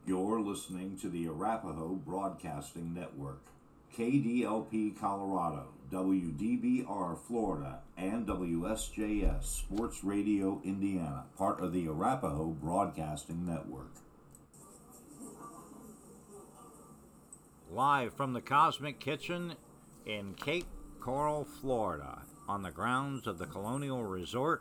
You're listening to the Arapahoe Broadcasting Network, KDLP Colorado, WDBR Florida, and WSJS Sports Radio Indiana, part of the Arapahoe Broadcasting Network. Live from the Cosmic Kitchen in Cape Coral, Florida, on the grounds of the Colonial Resort,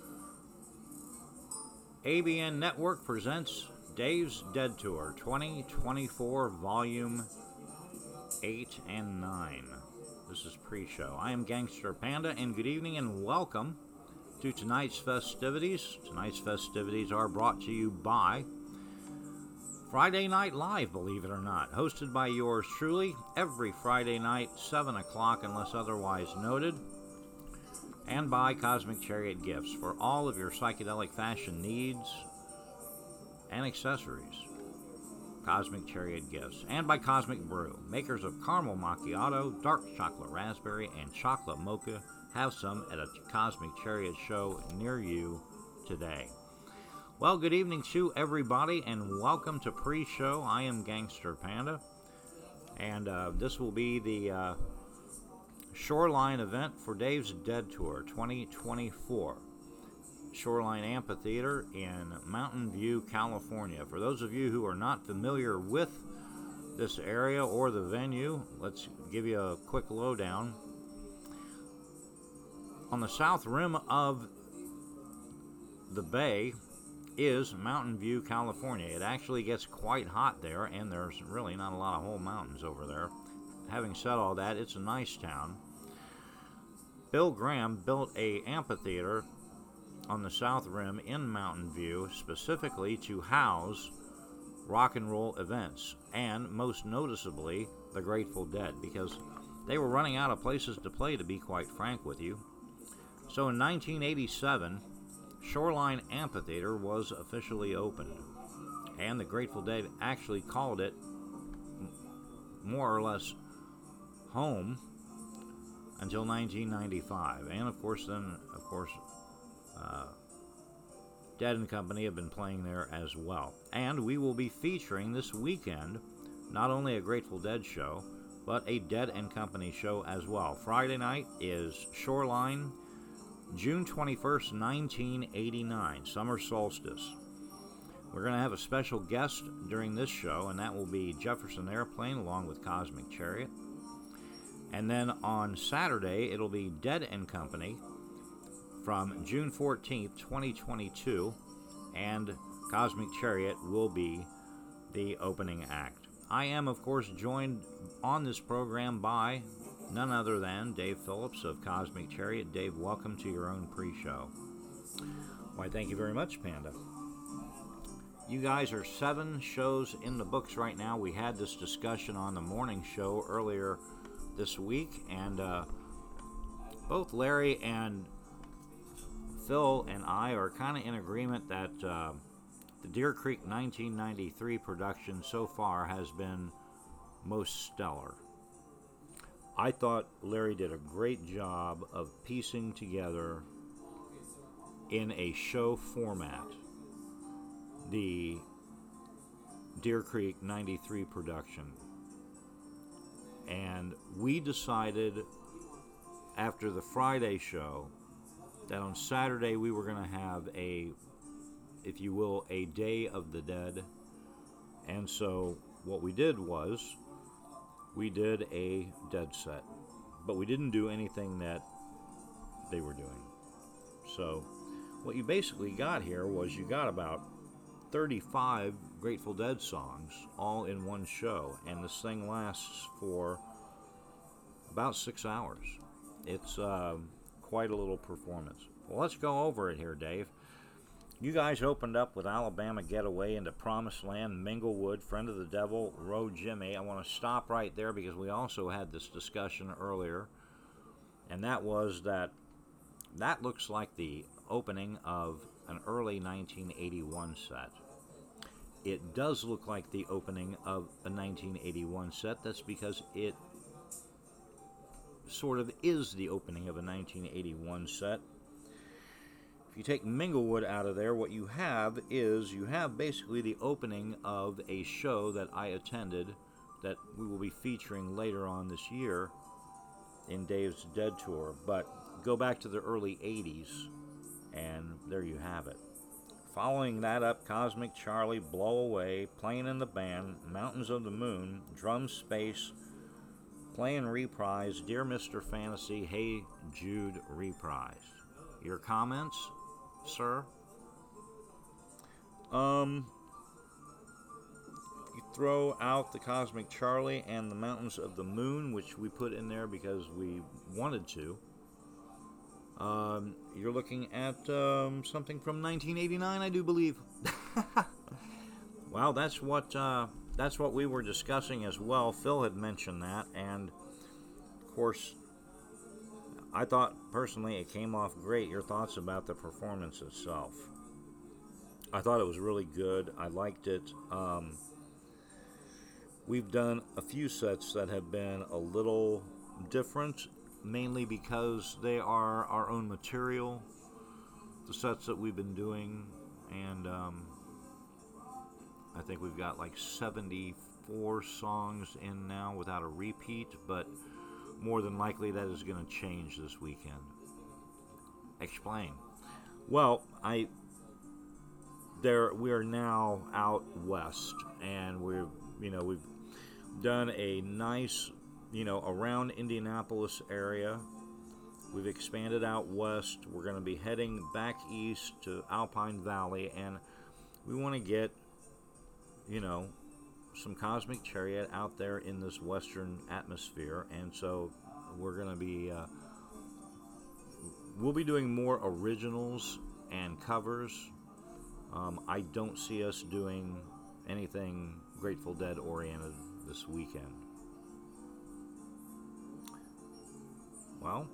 ABN Network presents Dave's Dead Tour 2024, Volume 8 and 9. This is pre-show. I am Gangster Panda, and good evening and welcome to tonight's festivities. Tonight's festivities are brought to you by Friday Night Live, believe it or not, hosted by yours truly every Friday night, 7 o'clock unless otherwise noted, and by Cosmic Chariot Gifts for all of your psychedelic fashion needs and accessories. Cosmic Chariot Gifts, and by Cosmic Brew, makers of caramel macchiato, dark chocolate raspberry, and chocolate mocha. Have some at a Cosmic Chariot show near you today. Well, good evening to everybody, and welcome to pre-show. I am Gangster Panda, and this will be the Shoreline event for Dave's Dead Tour 2024. Shoreline Amphitheater in Mountain View, California. For those of you who are not familiar with this area or the venue, let's give you a quick lowdown. On the south rim of the bay is Mountain View, California. It actually gets quite hot there, and there's really not a lot of whole mountains over there. Having said all that, it's a nice town. Bill Graham built a amphitheater on the south rim in Mountain View specifically to house rock and roll events, and most noticeably the Grateful Dead, because they were running out of places to play, to be quite frank with you. So in 1987, Shoreline Amphitheater was officially opened, and the Grateful Dead actually called it more or less home until 1995, and of course Dead and Company have been playing there as well. And we will be featuring this weekend not only a Grateful Dead show, but a Dead and Company show as well. Friday night is Shoreline, June 21st, 1989, summer solstice. We're going to have a special guest during this show, and that will be Jefferson Airplane along with Cosmic Chariot. And then on Saturday, it'll be Dead and Company from June 14th, 2022, and Cosmic Chariot will be the opening act. I am, of course, joined on this program by none other than Dave Phillips of Cosmic Chariot. Dave, welcome to your own pre-show. Why, thank you very much, Panda. You guys are 7 shows in the books right now. We had this discussion on the morning show earlier this week, and both Larry and Phil and I are kind of in agreement that the Deer Creek 1993 production so far has been most stellar. I thought Larry did a great job of piecing together in a show format the Deer Creek 93 production. And we decided after the Friday show that on Saturday we were going to have a, if you will, a Day of the Dead. And so what we did was we did a Dead set, but we didn't do anything that they were doing. So what you basically got here was you got about 35 Grateful Dead songs all in one show, and this thing lasts for about 6 hours. It's quite a little performance. Well, let's go over it here, Dave. You guys opened up with Alabama Getaway into Promised Land, Minglewood, Friend of the Devil, Roe Jimmy. I want to stop right there because we also had this discussion earlier, and that was that looks like the opening of an early 1981 set. It does look like the opening of a 1981 set. That's because it sort of is the opening of a 1981 set. if you take Minglewood out of there, what you have basically the opening of a show that I attended that we will be featuring later on this year in Dave's Dead Tour. But go back to the early 80s, and there you have it. Following that up, Cosmic Charlie, Blow Away, Playing in the Band, Mountains of the Moon, Drum Space, Playing Reprise, Dear Mr. Fantasy, Hey Jude Reprise. Your comments, sir? You throw out the Cosmic Charlie and the Mountains of the Moon, which we put in there because we wanted to. You're looking at something from 1989, I do believe. Well, that's what we were discussing as well. Phil had mentioned that, and of course, I thought personally it came off great. Your thoughts about the performance itself? I thought it was really good. I liked it. We've done a few sets that have been a little different, mainly because they are our own material, the sets that we've been doing, and I think we've got like 74 songs in now without a repeat, but more than likely that is going to change this weekend. Explain. Well, we are now out west, and we've done a nice, around Indianapolis area. We've expanded out west. We're going to be heading back east to Alpine Valley, and we want to get, some Cosmic Chariot out there in this western atmosphere. And so we're going to be, we'll be doing more originals and covers. I don't see us doing anything Grateful Dead oriented this weekend. Well,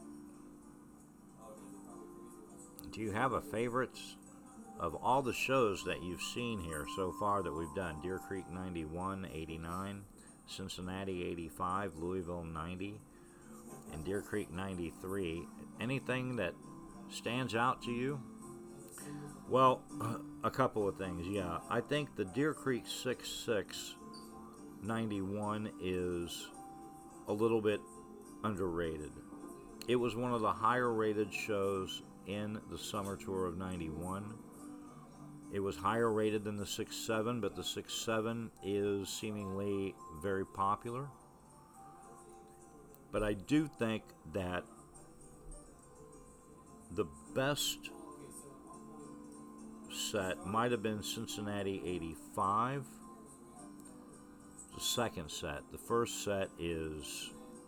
do you have a favorite of all the shows that you've seen here so far that we've done? Deer Creek 91, 89, Cincinnati 85, Louisville 90, and Deer Creek 93. Anything that stands out to you? Well, a couple of things, yeah. I think the Deer Creek 66 91 is a little bit underrated. It was one of the higher rated shows in the summer tour of 91. It was higher rated than the 6-7, but the 6-7 is seemingly very popular. But I do think that the best set might have been Cincinnati 85. The second set. The first set is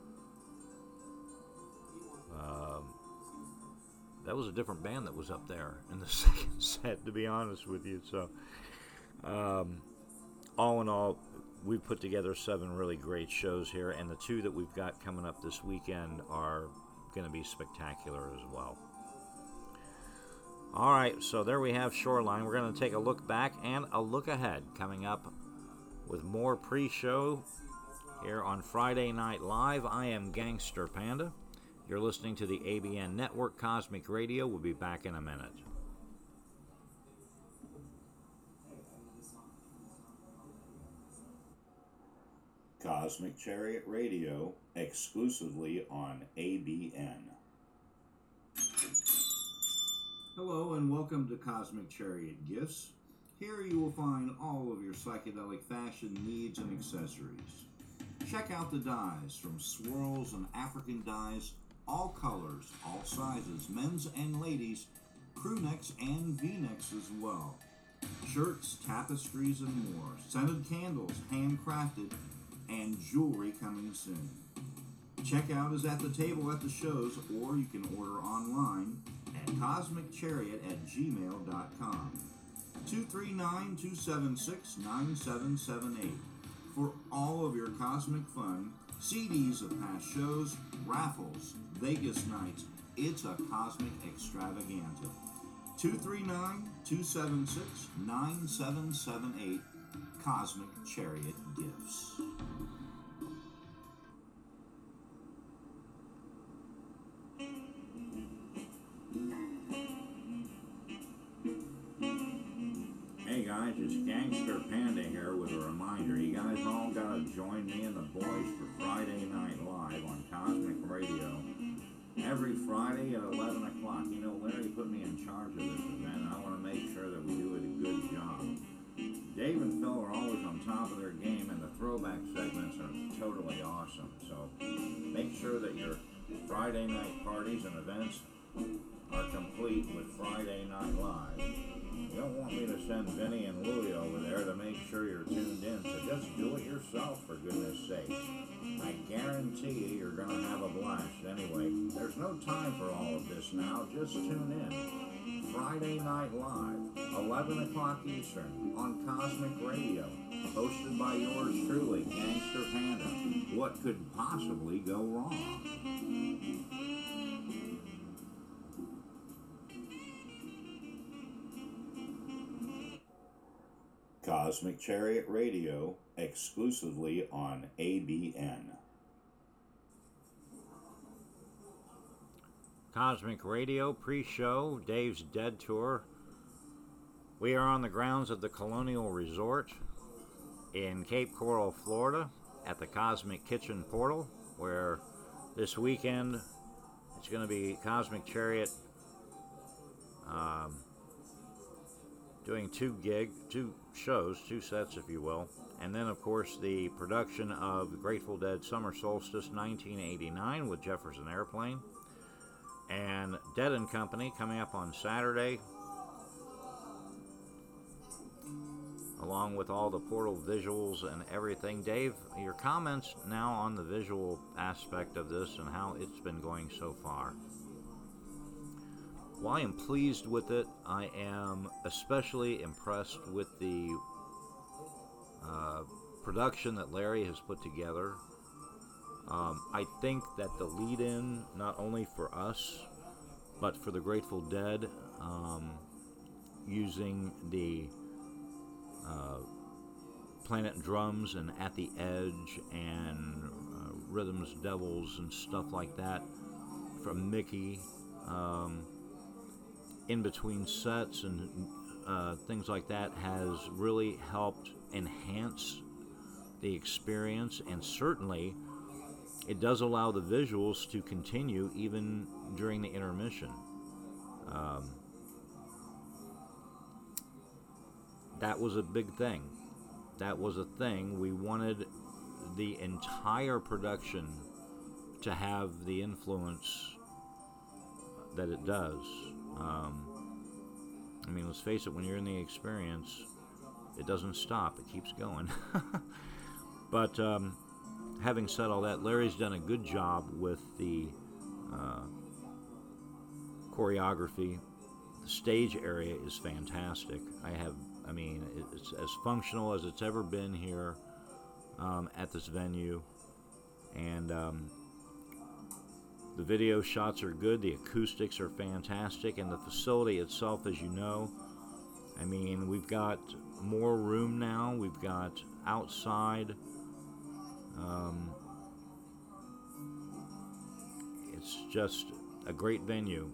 that was a different band that was up there in the second set, to be honest with you. So all in all, we've put together 7 really great shows here, and the 2 that we've got coming up this weekend are going to be spectacular as well. All right, so there we have Shoreline. We're going to take a look back and a look ahead coming up with more pre-show here on Friday Night Live. I am Gangster Panda. You're listening to the ABN Network Cosmic Radio. We'll be back in a minute. Cosmic Chariot Radio, exclusively on ABN. Hello and welcome to Cosmic Chariot Gifts. Here you will find all of your psychedelic fashion needs and accessories. Check out the dyes from swirls and African dyes, all colors, all sizes, men's and ladies, crew necks and V-necks as well. Shirts, tapestries, and more. Scented candles, handcrafted, and jewelry coming soon. Checkout is at the table at the shows, or you can order online at cosmicchariot@gmail.com. 239-276-9778 for all of your cosmic fun, CDs of past shows, raffles, Vegas nights. It's a cosmic extravaganza. 239-276-9778, Cosmic Chariot Gifts. guys, it's Gangster Panda here with a reminder. You guys all got to join me and the boys for Friday Night Live on Cosmic Radio. Every Friday at 11 o'clock. You know, Larry put me in charge of this event, and I want to make sure that we do it a good job. Dave and Phil are always on top of their game, and the throwback segments are totally awesome. So make sure that your Friday night parties and events are complete with Friday Night Live. You don't want me to send Vinny and Louie over there to make sure you're tuned in, so just do it yourself, for goodness sakes. I guarantee you you're going to have a blast. Anyway, there's no time for all of this now. Just tune in. Friday Night Live, 11 o'clock Eastern, on Cosmic Radio, hosted by yours truly, Gangster Panda. What could possibly go wrong? Cosmic Chariot Radio, exclusively on ABN. Cosmic Radio pre-show, Dave's Dead Tour. We are on the grounds of the Colonial Resort in Cape Coral, Florida, at the Cosmic Kitchen Portal, where this weekend it's going to be Cosmic Chariot doing two shows, two sets if you will, and then of course the production of the Grateful Dead Summer Solstice 1989 with Jefferson Airplane, and Dead and Company coming up on Saturday, along with all the portal visuals and everything. Dave, your comments now on the visual aspect of this and how it's been going so far. Well, I am pleased with it. I am especially impressed with the production that Larry has put together. I think that the lead-in, not only for us, but for the Grateful Dead, using the Planet Drums and At the Edge and Rhythms Devils and stuff like that from Mickey, in between sets and things like that, has really helped enhance the experience, and certainly it does allow the visuals to continue even during the intermission. That was a big thing. That was a thing. We wanted the entire production to have the influence that it does. I mean, let's face it, when you're in the experience, it doesn't stop. It keeps going. But having said all that, Larry's done a good job with the choreography. The stage area is fantastic. I mean, it's as functional as it's ever been here at this venue. And the video shots are good. The acoustics are fantastic. And the facility itself, as you know, I mean, we've got more room now. We've got outside. It's just a great venue.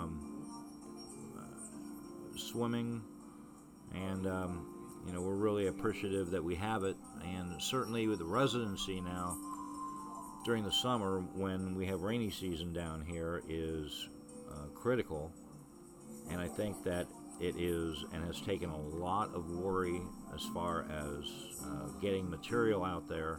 Swimming, and you know, we're really appreciative that we have it, and certainly with the residency now during the summer when we have rainy season down here is critical, and I think that it is and has taken a lot of worry as far as getting material out there.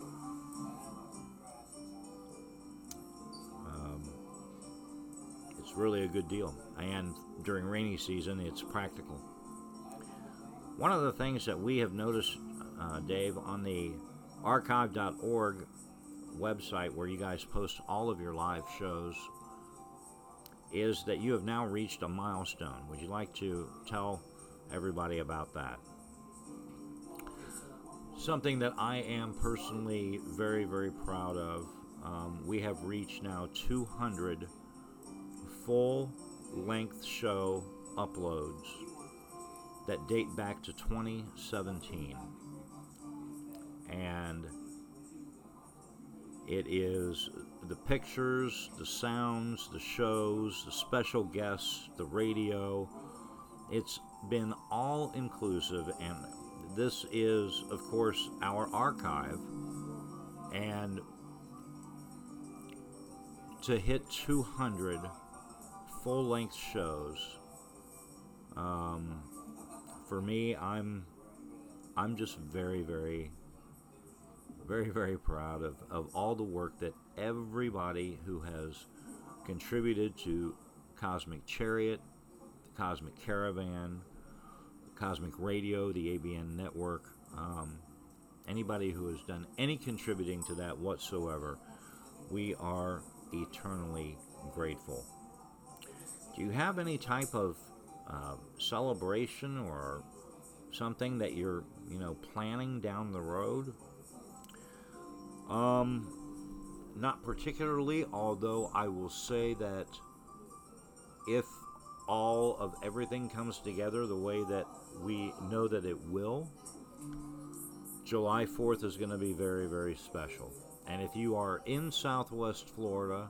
It's really a good deal, and during rainy season it's practical. One of the things that we have noticed, Dave, on the archive.org website where you guys post all of your live shows, is that you have now reached a milestone. Would you like to tell everybody about that? Something that I am personally very, very proud of. We have reached now 200 full-length show uploads that date back to 2017. And it is the pictures, the sounds, the shows, the special guests, the radio. It's been all inclusive, and this is, of course, our archive. And to hit 200 full-length shows, for me, I'm just very, very, very, very proud of all the work that everybody who has contributed to Cosmic Chariot, the Cosmic Caravan, Cosmic Radio, the ABN network, anybody who has done any contributing to that whatsoever, we are eternally grateful. Do you have any type of celebration or something that you're, planning down the road? Not particularly, although I will say that if all of everything comes together the way that we know that it will, July 4th is going to be very, very special. And if you are in Southwest Florida,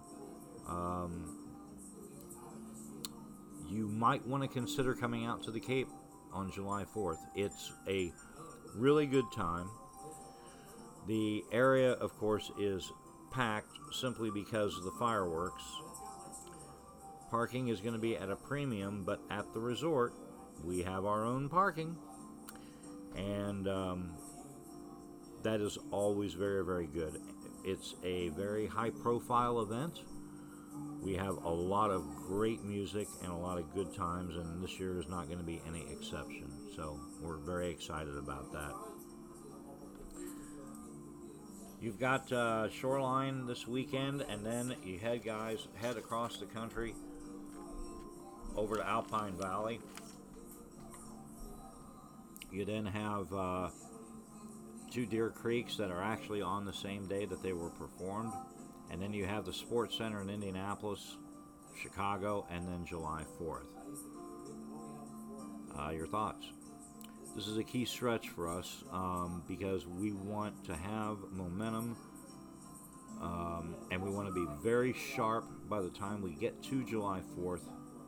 you might want to consider coming out to the Cape on July 4th. It's a really good time. The area, of course, is packed simply because of the fireworks. Parking is going to be at a premium, but at the resort, we have our own parking. And that is always very, very good. It's a very high-profile event. We have a lot of great music and a lot of good times, and this year is not going to be any exception. So we're very excited about that. You've got Shoreline this weekend, and then you head across the country over to Alpine Valley. You then have two Deer Creeks that are actually on the same day that they were performed. And then you have the Sports Center in Indianapolis, Chicago, and then July 4th. Your thoughts? This is a key stretch for us because we want to have momentum and we want to be very sharp by the time we get to July 4th.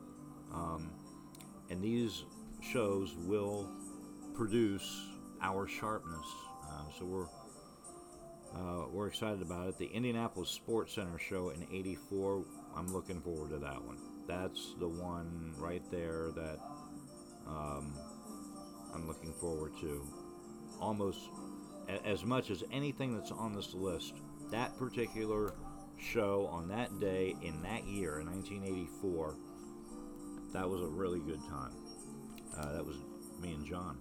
And these shows will produce our sharpness. So we're excited about it. The Indianapolis Sports Center show in '84, I'm looking forward to that one. That's the one right there that I'm looking forward to almost as much as anything that's on this list. That particular show on that day in that year, in 1984, that was a really good time. That was me and John.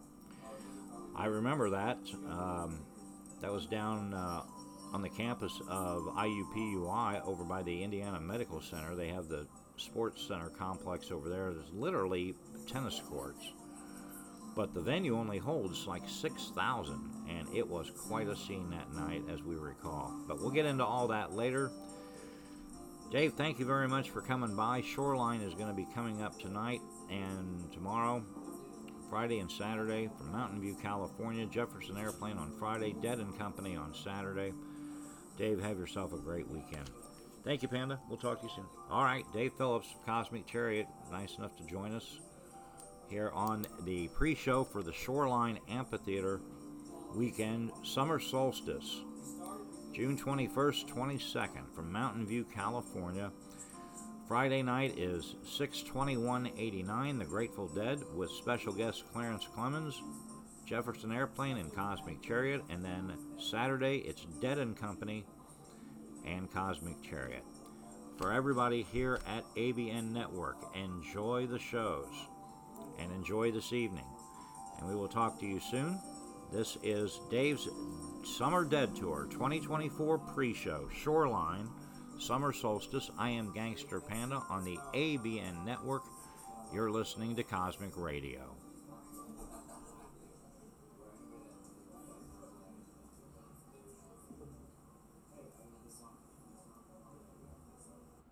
I remember that. That was down on the campus of IUPUI over by the Indiana Medical Center. They have the Sports Center complex over there. There's literally tennis courts. But the venue only holds like 6,000, and it was quite a scene that night, as we recall. But we'll get into all that later. Dave, thank you very much for coming by. Shoreline is going to be coming up tonight and tomorrow, Friday and Saturday from Mountain View, California. Jefferson Airplane on Friday. Dead & Company on Saturday. Dave, have yourself a great weekend. Thank you, Panda. We'll talk to you soon. All right, Dave Phillips, Cosmic Chariot, nice enough to join us here on the pre-show for the Shoreline Amphitheater weekend Summer Solstice, June 21st, 22nd, from Mountain View, California. Friday night is 6/21/89, The Grateful Dead, with special guest Clarence Clemens, Jefferson Airplane, and Cosmic Chariot. And then Saturday, it's Dead & Company and Cosmic Chariot. For everybody here at ABN Network, enjoy the shows and enjoy this evening. And we will talk to you soon. This is Dave's Summer Dead Tour 2024 pre-show, Shoreline, Summer Solstice. I am Gangster Panda on the ABN Network. You're listening to Cosmic Radio.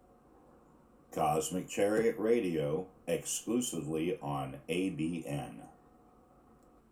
Cosmic Chariot Radio, exclusively on ABN.